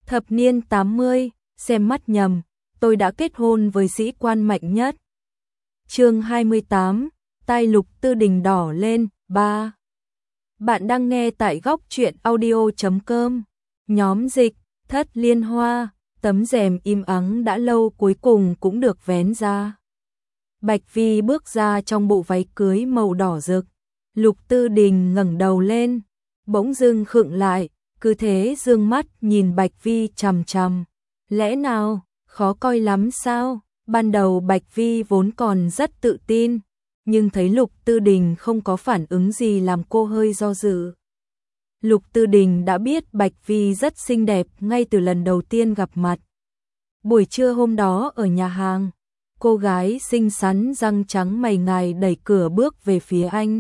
Thập niên 80, xem mắt nhầm, tôi đã kết hôn với sĩ quan mạnh nhất. Chương 28, tai Lục Tư Đình đỏ lên, 3. Bạn đang nghe tại góc truyện audio.com. Nhóm dịch, Thất Liên Hoa, tấm rèm im ắng đã lâu cuối cùng cũng được vén ra. Bạch Vi bước ra trong bộ váy cưới màu đỏ rực. Lục Tư Đình ngẩng đầu lên, bỗng dưng khựng lại, cứ thế dương mắt nhìn Bạch Vi chằm chằm. Lẽ nào, khó coi lắm sao? Ban đầu Bạch Vi vốn còn rất tự tin, nhưng thấy Lục Tư Đình không có phản ứng gì làm cô hơi do dự. Lục Tư Đình đã biết Bạch Vi rất xinh đẹp ngay từ lần đầu tiên gặp mặt. Buổi trưa hôm đó ở nhà hàng, cô gái xinh xắn răng trắng mày ngài đẩy cửa bước về phía anh.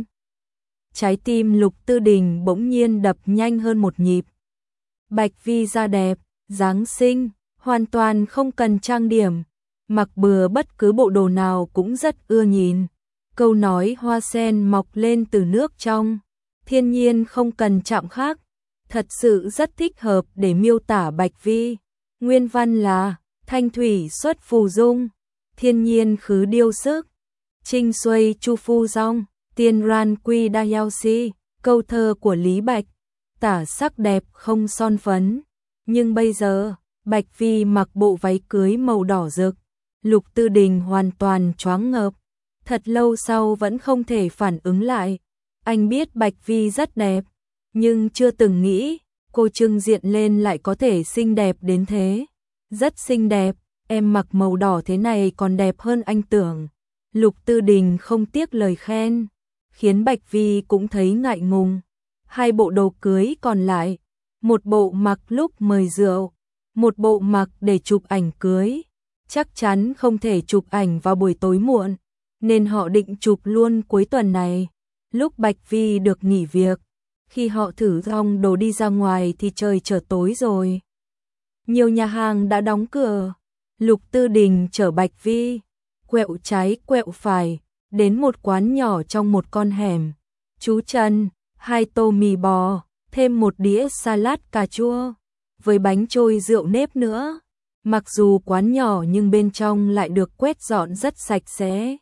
Trái tim Lục Tư Đình bỗng nhiên đập nhanh hơn một nhịp. Bạch Vi da đẹp, dáng xinh, hoàn toàn không cần trang điểm, mặc bừa bất cứ bộ đồ nào cũng rất ưa nhìn. Câu nói hoa sen mọc lên từ nước trong, thiên nhiên không cần chạm khắc, thật sự rất thích hợp để miêu tả Bạch Vi. Nguyên văn là thanh thủy xuất phù dung, thiên nhiên khứ điêu sức, trinh xuôi chu phu dong, tiên ran quy đa yao si, câu thơ của Lý Bạch, tả sắc đẹp không son phấn. Nhưng bây giờ, Bạch Vi mặc bộ váy cưới màu đỏ rực, Lục Tư Đình hoàn toàn choáng ngợp, thật lâu sau vẫn không thể phản ứng lại. Anh biết Bạch Vi rất đẹp, nhưng chưa từng nghĩ cô trưng diện lên lại có thể xinh đẹp đến thế. Rất xinh đẹp, em mặc màu đỏ thế này còn đẹp hơn anh tưởng. Lục Tư Đình không tiếc lời khen, khiến Bạch Vi cũng thấy ngại ngùng. Hai bộ đồ cưới còn lại, một bộ mặc lúc mời rượu, một bộ mặc để chụp ảnh cưới. Chắc chắn không thể chụp ảnh vào buổi tối muộn, nên họ định chụp luôn cuối tuần này. Lúc Bạch Vi được nghỉ việc, khi họ thử xong đồ đi ra ngoài thì trời trở tối rồi. Nhiều nhà hàng đã đóng cửa. Lục Tư Đình chở Bạch Vi, quẹo trái quẹo phải, đến một quán nhỏ trong một con hẻm. Chú Trần, 2 tô mì bò, thêm một đĩa salad cà chua, với bánh trôi rượu nếp nữa. Mặc dù quán nhỏ nhưng bên trong lại được quét dọn rất sạch sẽ.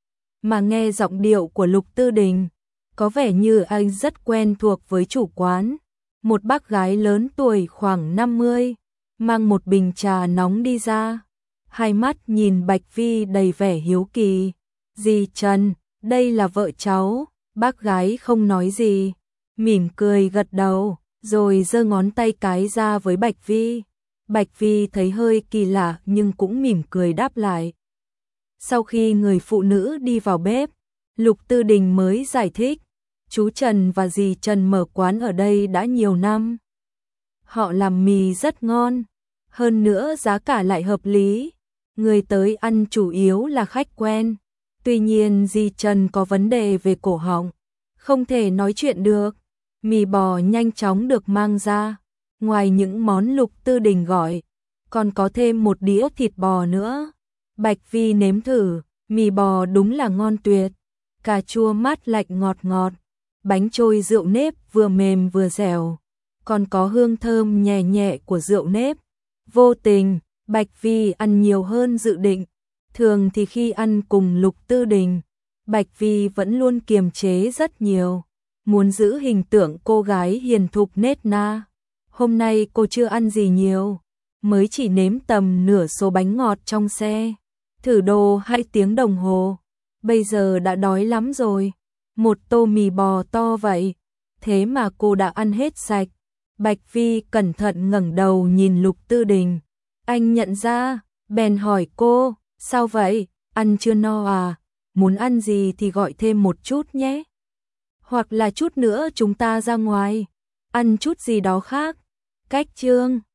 Mà nghe giọng điệu của Lục Tư Đình, có vẻ như anh rất quen thuộc với chủ quán. Một bác gái lớn tuổi khoảng 50, mang một bình trà nóng đi ra. Hai mắt nhìn Bạch Vi đầy vẻ hiếu kỳ. Dì Trần, đây là vợ cháu. Bác gái không nói gì, mỉm cười gật đầu, rồi giơ ngón tay cái ra với Bạch Vi. Bạch Vi thấy hơi kỳ lạ nhưng cũng mỉm cười đáp lại. Sau khi người phụ nữ đi vào bếp, Lục Tư Đình mới giải thích, chú Trần và dì Trần mở quán ở đây đã nhiều năm. Họ làm mì rất ngon, hơn nữa giá cả lại hợp lý. Người tới ăn chủ yếu là khách quen. Tuy nhiên dì Trần có vấn đề về cổ họng, không thể nói chuyện được. Mì bò nhanh chóng được mang ra. Ngoài những món Lục Tư Đình gọi, còn có thêm một đĩa thịt bò nữa. Bạch Vi nếm thử, mì bò đúng là ngon tuyệt. Cà chua mát lạnh ngọt ngọt, bánh trôi rượu nếp vừa mềm vừa dẻo, còn có hương thơm nhẹ nhẹ của rượu nếp. Vô tình, Bạch Vi ăn nhiều hơn dự định. Thường thì khi ăn cùng Lục Tư Đình, Bạch Vi vẫn luôn kiềm chế rất nhiều, muốn giữ hình tượng cô gái hiền thục nết na. Hôm nay cô chưa ăn gì nhiều, mới chỉ nếm tầm nửa số bánh ngọt trong xe. Thử đồ 2 tiếng đồng hồ, bây giờ đã đói lắm rồi. Một tô mì bò to vậy, thế mà cô đã ăn hết sạch. Bạch Vi cẩn thận ngẩng đầu nhìn Lục Tư Đình. Anh nhận ra, bèn hỏi cô, sao vậy, ăn chưa no à? Muốn ăn gì thì gọi thêm một chút nhé. Hoặc là chút nữa chúng ta ra ngoài, ăn chút gì đó khác. Cách chương